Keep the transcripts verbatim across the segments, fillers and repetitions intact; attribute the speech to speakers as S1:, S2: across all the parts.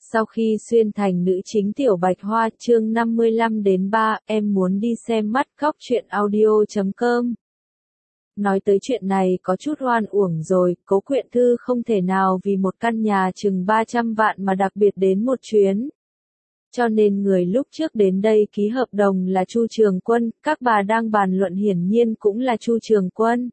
S1: Sau khi xuyên thành nữ chính Tiểu Bạch Hoa chương năm mươi lăm đến ba, em muốn đi xem mắt khóc truyện audio chấm com. Nói tới chuyện này có chút oan uổng rồi, Cố Quyện Thư không thể nào vì một căn nhà chừng ba trăm vạn mà đặc biệt đến một chuyến. Cho nên người lúc trước đến đây ký hợp đồng là Chu Trường Quân, các bà đang bàn luận hiển nhiên cũng là Chu Trường Quân.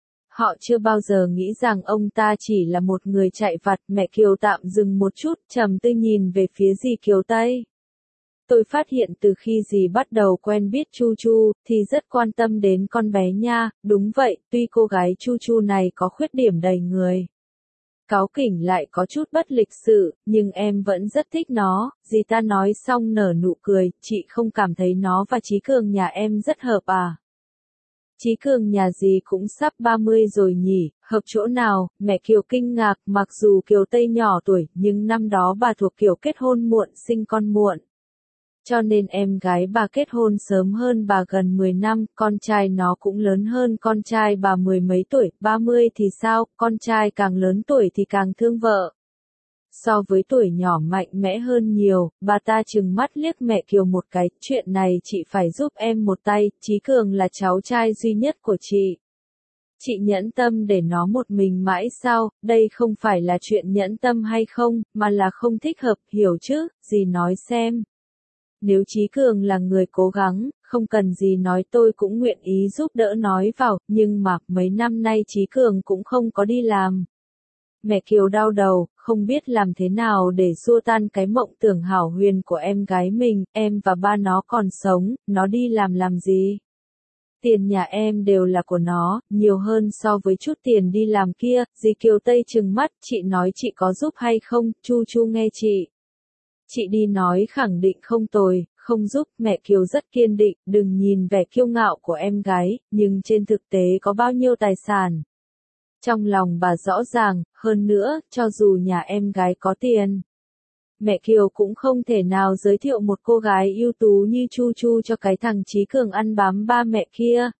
S1: Họ chưa bao giờ nghĩ rằng ông ta chỉ là một người chạy vặt. Mẹ Kiều tạm dừng một chút, trầm tư nhìn về phía dì Kiều Tây. Tôi phát hiện từ khi dì bắt đầu quen biết Chu Chu, thì rất quan tâm đến con bé nha. Đúng vậy, tuy cô gái Chu Chu này có khuyết điểm đầy người. Cáu kỉnh lại có chút bất lịch sự, nhưng em vẫn rất thích nó. Dì ta nói xong nở nụ cười, chị không cảm thấy nó và Chí Cường nhà em rất hợp à? Chí Cường nhà dì cũng sắp ba mươi rồi nhỉ, hợp chỗ nào? Mẹ Kiều kinh ngạc, mặc dù Kiều Tây nhỏ tuổi, nhưng năm đó bà thuộc kiểu kết hôn muộn sinh con muộn. Cho nên em gái bà kết hôn sớm hơn bà gần mười năm, con trai nó cũng lớn hơn con trai bà mười mấy tuổi, ba mươi thì sao, con trai càng lớn tuổi thì càng thương vợ. So với tuổi nhỏ mạnh mẽ hơn nhiều, bà ta trừng mắt liếc mẹ Kiều một cái, chuyện này chị phải giúp em một tay, Chí Cường là cháu trai duy nhất của chị. Chị nhẫn tâm để nó một mình mãi sao, đây không phải là chuyện nhẫn tâm hay không, mà là không thích hợp, hiểu chứ, dì nói xem. Nếu Chí Cường là người cố gắng, không cần gì nói tôi cũng nguyện ý giúp đỡ nói vào, nhưng mà mấy năm nay Chí Cường cũng không có đi làm. Mẹ Kiều đau đầu, không biết làm thế nào để xua tan cái mộng tưởng hảo huyền của em gái mình, em và ba nó còn sống, nó đi làm làm gì? Tiền nhà em đều là của nó, nhiều hơn so với chút tiền đi làm kia. Dì Kiều Tây trừng mắt, chị nói chị có giúp hay không? Chu Chu nghe chị. Chị đi nói khẳng định không tồi, không giúp. Mẹ Kiều rất kiên định, đừng nhìn vẻ kiêu ngạo của em gái, nhưng trên thực tế có bao nhiêu tài sản. Trong lòng bà rõ ràng, hơn nữa, cho dù nhà em gái có tiền, mẹ Kiều cũng không thể nào giới thiệu một cô gái ưu tú như Chu Chu cho cái thằng Chí Cường ăn bám ba mẹ kia.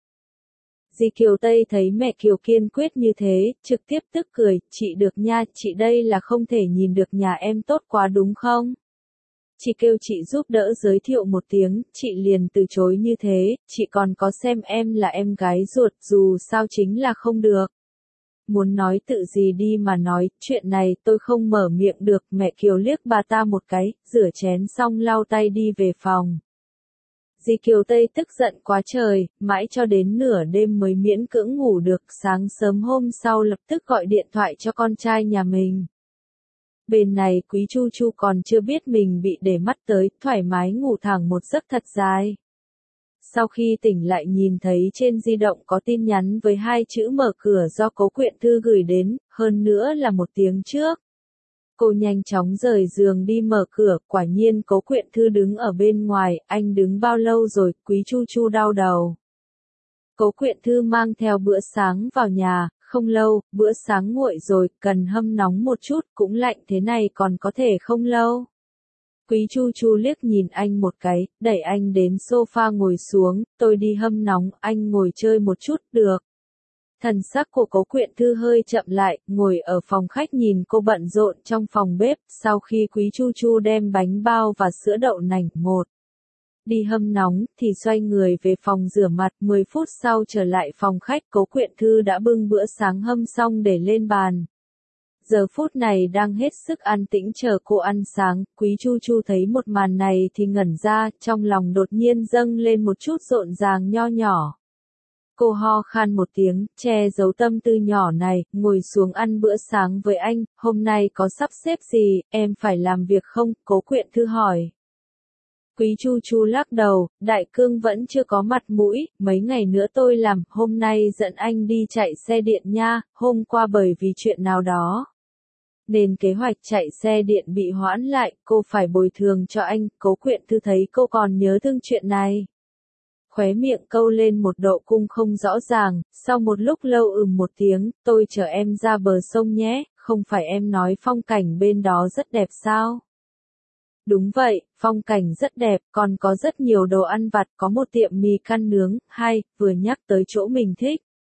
S1: Dì Kiều Tây thấy mẹ Kiều kiên quyết như thế, trực tiếp tức cười, chị được nha, chị đây là không thể nhìn được nhà em tốt quá đúng không? Chị kêu chị giúp đỡ giới thiệu một tiếng, chị liền từ chối như thế, chị còn có xem em là em gái ruột, dù sao chính là không được. Muốn nói tự gì đi mà nói, chuyện này tôi không mở miệng được. Mẹ Kiều liếc bà ta một cái, rửa chén xong lau tay đi về phòng. Dì Kiều Tây tức giận quá trời, mãi cho đến nửa đêm mới miễn cưỡng ngủ được, sáng sớm hôm sau lập tức gọi điện thoại cho con trai nhà mình. Bên này Quý Chu Chu còn chưa biết mình bị để mắt tới, thoải mái ngủ thẳng một giấc thật dài. Sau khi tỉnh lại nhìn thấy trên di động có tin nhắn với hai chữ mở cửa do Cố Quyện Thư gửi đến, hơn nữa là một tiếng trước. Cô nhanh chóng rời giường đi mở cửa, quả nhiên Cố Quyện Thư đứng ở bên ngoài, anh đứng bao lâu rồi? Quý Chu Chu đau đầu. Cố Quyện Thư mang theo bữa sáng vào nhà, không lâu, bữa sáng nguội rồi, cần hâm nóng một chút, cũng lạnh thế này còn có thể không lâu. Quý Chu Chu liếc nhìn anh một cái, đẩy anh đến sofa ngồi xuống, tôi đi hâm nóng, anh ngồi chơi một chút, được. Thần sắc của Cố Quyện Thư hơi chậm lại, ngồi ở phòng khách nhìn cô bận rộn trong phòng bếp, sau khi Quý Chu Chu đem bánh bao và sữa đậu nành, một. Đi hâm nóng, thì xoay người về phòng rửa mặt, mười phút sau trở lại phòng khách, Cố Quyện Thư đã bưng bữa sáng hâm xong để lên bàn. Giờ phút này đang hết sức an tĩnh chờ cô ăn sáng, Quý Chu Chu thấy một màn này thì ngẩn ra, trong lòng đột nhiên dâng lên một chút rộn ràng nho nhỏ. Cô ho khan một tiếng, che giấu tâm tư nhỏ này, ngồi xuống ăn bữa sáng với anh, hôm nay có sắp xếp gì, em phải làm việc không? Cố Quyện Thư hỏi. Quý Chu Chu lắc đầu, đại cương vẫn chưa có mặt mũi, mấy ngày nữa tôi làm, hôm nay dẫn anh đi chạy xe điện nha, hôm qua bởi vì chuyện nào đó. Nên kế hoạch chạy xe điện bị hoãn lại, cô phải bồi thường cho anh. Cố Quyện Thư thấy cô còn nhớ thương chuyện này. Khóe miệng câu lên một độ cung không rõ ràng, sau một lúc lâu ừm một tiếng, tôi chở em ra bờ sông nhé, không phải em nói phong cảnh bên đó rất đẹp sao? Đúng vậy, phong cảnh rất đẹp, còn có rất nhiều đồ ăn vặt, có một tiệm mì căn nướng, hay, vừa nhắc tới chỗ mình thích.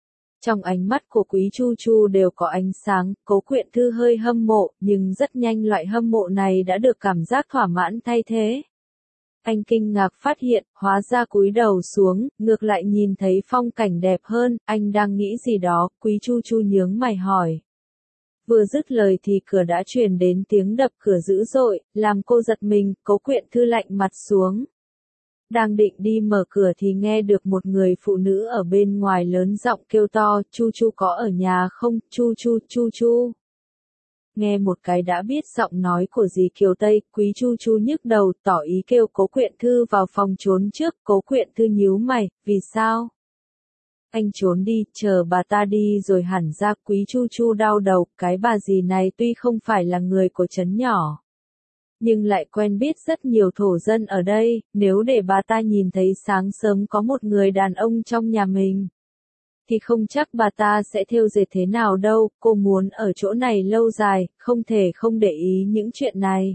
S1: Trong ánh mắt của Quý Chu Chu đều có ánh sáng, Cố Quyện Thư hơi hâm mộ, nhưng rất nhanh loại hâm mộ này đã được cảm giác thỏa mãn thay thế. Anh kinh ngạc phát hiện, hóa ra cúi đầu xuống, ngược lại nhìn thấy phong cảnh đẹp hơn, anh đang nghĩ gì đó, Quý Chu Chu nhướng mày hỏi. Vừa dứt lời thì cửa đã truyền đến tiếng đập cửa dữ dội, làm cô giật mình, Cố Quyện Thư lạnh mặt xuống. Đang định đi mở cửa thì nghe được một người phụ nữ ở bên ngoài lớn giọng kêu to, Chu Chu có ở nhà không, Chu Chu, Chu Chu. Nghe một cái đã biết giọng nói của dì Kiều Tây, Quý Chu Chu nhức đầu, tỏ ý kêu Cố Quyện Thư vào phòng trốn trước, Cố Quyện Thư nhíu mày, vì sao? Anh trốn đi, chờ bà ta đi rồi hẳn ra. Quý Chu Chu đau đầu, cái bà dì này tuy không phải là người của trấn nhỏ, nhưng lại quen biết rất nhiều thổ dân ở đây, nếu để bà ta nhìn thấy sáng sớm có một người đàn ông trong nhà mình, thì không chắc bà ta sẽ thêu dệt thế nào đâu, cô muốn ở chỗ này lâu dài, không thể không để ý những chuyện này.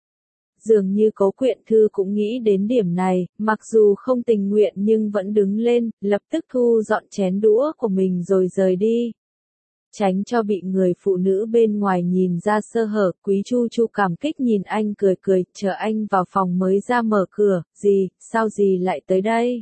S1: Dường như Cố Quyện Thư cũng nghĩ đến điểm này, mặc dù không tình nguyện nhưng vẫn đứng lên, lập tức thu dọn chén đũa của mình rồi rời đi. Tránh cho bị người phụ nữ bên ngoài nhìn ra sơ hở, Quý Chu Chu cảm kích nhìn anh cười cười, chờ anh vào phòng mới ra mở cửa, dì, sao dì lại tới đây?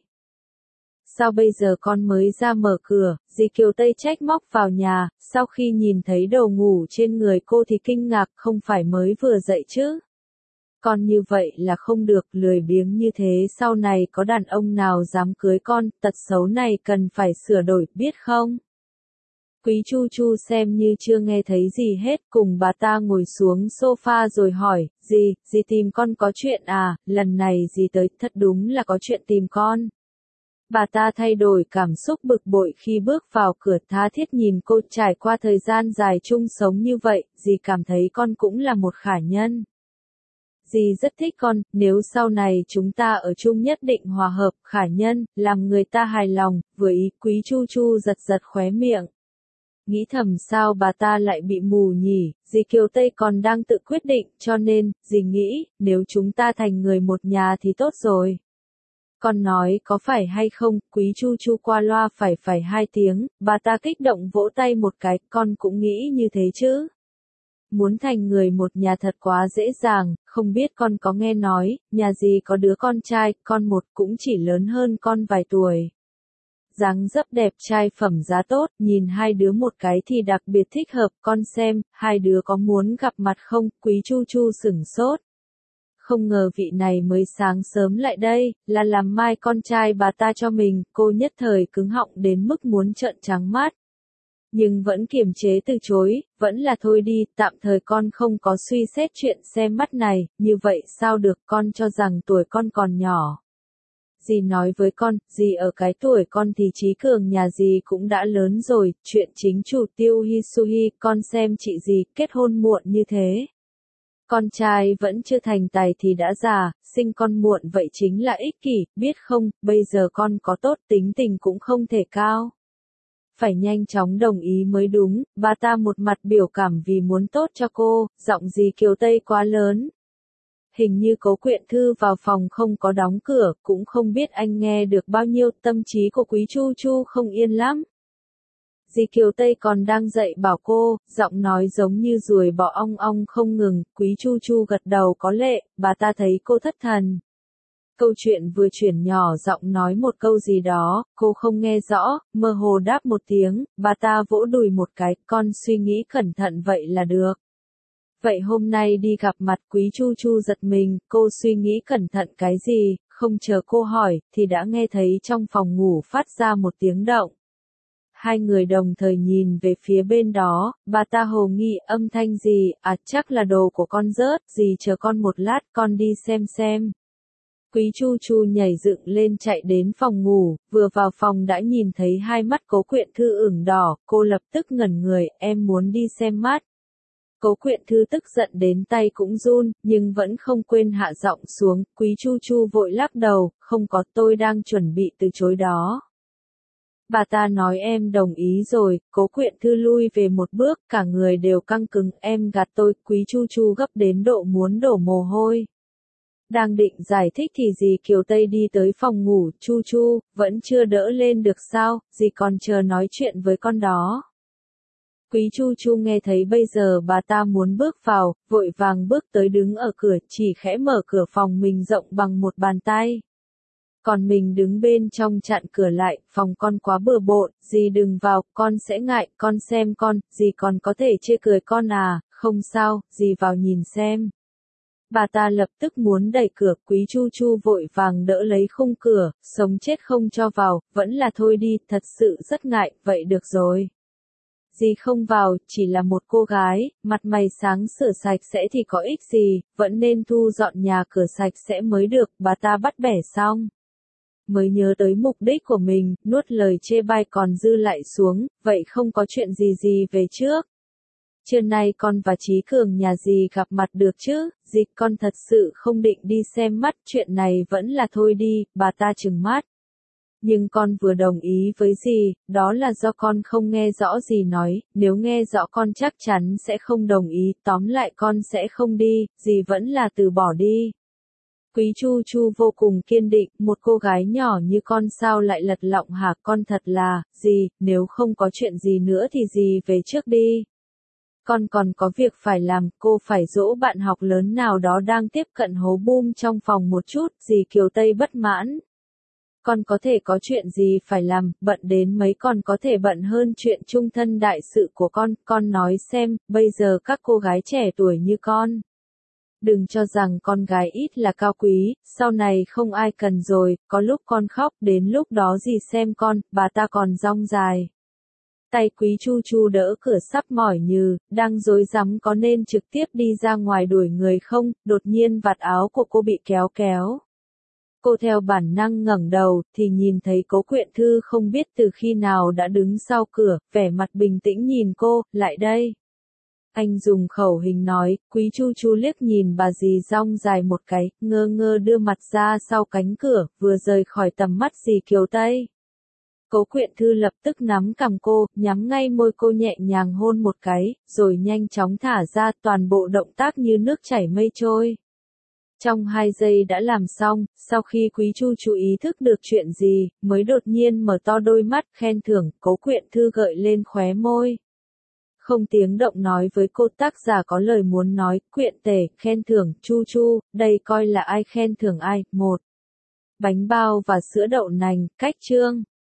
S1: Sao bây giờ con mới ra mở cửa, dì Kiều Tây trách móc vào nhà, sau khi nhìn thấy đồ ngủ trên người cô thì kinh ngạc, không phải mới vừa dậy chứ? Con như vậy là không được, lười biếng như thế sau này có đàn ông nào dám cưới con, tật xấu này cần phải sửa đổi, biết không? Quý Chu Chu xem như chưa nghe thấy gì hết, cùng bà ta ngồi xuống sofa rồi hỏi, dì, dì tìm con có chuyện à, lần này dì tới, thật đúng là có chuyện tìm con. Bà ta thay đổi cảm xúc bực bội khi bước vào cửa, tha thiết nhìn cô, trải qua thời gian dài chung sống như vậy, dì cảm thấy con cũng là một khả nhân. Dì rất thích con, nếu sau này chúng ta ở chung nhất định hòa hợp, khả nhân, làm người ta hài lòng, vừa ý. Quý Chu Chu giật giật khóe miệng. Nghĩ thầm sao bà ta lại bị mù nhỉ, dì Kiều Tây còn đang tự quyết định, cho nên, dì nghĩ, nếu chúng ta thành người một nhà thì tốt rồi. Con nói có phải hay không, Quý Chu Chu qua loa phải phải hai tiếng, bà ta kích động vỗ tay một cái, con cũng nghĩ như thế chứ. Muốn thành người một nhà thật quá dễ dàng, không biết con có nghe nói, nhà dì có đứa con trai, con một cũng chỉ lớn hơn con vài tuổi. Dáng dấp đẹp, trai phẩm giá tốt, nhìn hai đứa một cái thì đặc biệt thích hợp, con xem, hai đứa có muốn gặp mặt không? Quý Chu Chu sửng sốt. Không ngờ vị này mới sáng sớm lại đây, là làm mai con trai bà ta cho mình, cô nhất thời cứng họng đến mức muốn trợn trắng mắt. Nhưng vẫn kiềm chế từ chối, vẫn là thôi đi, tạm thời con không có suy xét chuyện xem mắt này, như vậy sao được, con cho rằng tuổi con còn nhỏ. Dì nói với con, dì ở cái tuổi con thì trí cường nhà dì cũng đã lớn rồi, chuyện chính chủ Tiêu Hisuhi, con xem chị dì kết hôn muộn như thế. Con trai vẫn chưa thành tài thì đã già, sinh con muộn vậy chính là ích kỷ, biết không, bây giờ con có tốt tính tình cũng không thể cao. Phải nhanh chóng đồng ý mới đúng, bà ta một mặt biểu cảm vì muốn tốt cho cô, giọng dì Kiều Tây quá lớn. Hình như Cố Quyện Thư vào phòng không có đóng cửa, cũng không biết anh nghe được bao nhiêu, tâm trí của Quý Chu Chu không yên lắm. Dì Kiều Tây còn đang dạy bảo cô, giọng nói giống như ruồi bọ ong ong không ngừng, Quý Chu Chu gật đầu có lệ, bà ta thấy cô thất thần. Câu chuyện vừa chuyển nhỏ giọng nói một câu gì đó, cô không nghe rõ, mơ hồ đáp một tiếng, bà ta vỗ đùi một cái, con suy nghĩ cẩn thận vậy là được. Vậy hôm nay đi gặp mặt Quý Chu Chu giật mình, cô suy nghĩ cẩn thận cái gì, không chờ cô hỏi, thì đã nghe thấy trong phòng ngủ phát ra một tiếng động. Hai người đồng thời nhìn về phía bên đó, bà ta hồ nghi, âm thanh gì, à chắc là đồ của con rớt, dì chờ con một lát, con đi xem xem. Quý Chu Chu nhảy dựng lên chạy đến phòng ngủ, vừa vào phòng đã nhìn thấy hai mắt Cố Quyện Thư ửng đỏ, cô lập tức ngẩn người, em muốn đi xem mắt. Cố Quyện Thư tức giận đến tay cũng run, nhưng vẫn không quên hạ giọng xuống, Quý Chu Chu vội lắc đầu, không có, tôi đang chuẩn bị từ chối đó. Bà ta nói em đồng ý rồi, Cố Quyện Thư lui về một bước, cả người đều căng cứng, em gạt tôi, Quý Chu Chu gấp đến độ muốn đổ mồ hôi. Đang định giải thích thì dì Kiều Tây đi tới phòng ngủ, Chu Chu, vẫn chưa đỡ lên được sao, dì còn chờ nói chuyện với con đó. Quý Chu Chu nghe thấy bây giờ bà ta muốn bước vào, vội vàng bước tới đứng ở cửa, chỉ khẽ mở cửa phòng mình rộng bằng một bàn tay. Còn mình đứng bên trong chặn cửa lại, phòng con quá bừa bộn, dì đừng vào, con sẽ ngại, con xem con, dì còn có thể chê cười con à, không sao, dì vào nhìn xem. Bà ta lập tức muốn đẩy cửa, Quý Chu Chu vội vàng đỡ lấy khung cửa, sống chết không cho vào, vẫn là thôi đi, thật sự rất ngại, vậy được rồi. Dì không vào, chỉ là một cô gái, mặt mày sáng sửa sạch sẽ thì có ích gì, vẫn nên thu dọn nhà cửa sạch sẽ mới được, bà ta bắt bẻ xong. Mới nhớ tới mục đích của mình, nuốt lời chê bai còn dư lại xuống, vậy không có chuyện gì gì về trước. Trưa nay con và Chí Cường nhà dì gặp mặt được chứ, dì con thật sự không định đi xem mắt, chuyện này vẫn là thôi đi, bà ta trừng mắt. Nhưng con vừa đồng ý với dì, đó là do con không nghe rõ dì nói, nếu nghe rõ con chắc chắn sẽ không đồng ý, tóm lại con sẽ không đi, dì vẫn là từ bỏ đi. Quý Chu Chu vô cùng kiên định, một cô gái nhỏ như con sao lại lật lọng hả, con thật là, dì, nếu không có chuyện gì nữa thì dì về trước đi. Con còn có việc phải làm, cô phải dỗ bạn học lớn nào đó đang tiếp cận hố bum trong phòng một chút, dì Kiều Tây bất mãn. Con có thể có chuyện gì phải làm, bận đến mấy còn có thể bận hơn chuyện chung thân đại sự của con, con nói xem, bây giờ các cô gái trẻ tuổi như con. Đừng cho rằng con gái ít là cao quý, sau này không ai cần rồi, có lúc con khóc, đến lúc đó dì xem con, bà ta còn rong dài. Tay Quý Chu Chu đỡ cửa sắp mỏi như, đang rối rắm có nên trực tiếp đi ra ngoài đuổi người không, đột nhiên vạt áo của cô bị kéo kéo. Cô theo bản năng ngẩng đầu, thì nhìn thấy Cố Quyện Thư không biết từ khi nào đã đứng sau cửa, vẻ mặt bình tĩnh nhìn cô, lại đây. Anh dùng khẩu hình nói, Quý Chu Chu liếc nhìn bà dì rong dài một cái, ngơ ngơ đưa mặt ra sau cánh cửa, vừa rời khỏi tầm mắt dì Kiều Tây. Cố Quyện Thư lập tức nắm cằm cô, nhắm ngay môi cô nhẹ nhàng hôn một cái, rồi nhanh chóng thả ra, toàn bộ động tác như nước chảy mây trôi. Trong hai giây đã làm xong, sau khi Quý Chu Chu ý thức được chuyện gì, mới đột nhiên mở to đôi mắt, khen thưởng, Cố Quyện Thư gợi lên khóe môi. Không tiếng động nói với cô, tác giả có lời muốn nói, Quyện Tể, khen thưởng, Chu Chu, đây coi là ai khen thưởng ai, một. Bánh bao và sữa đậu nành, cách chương.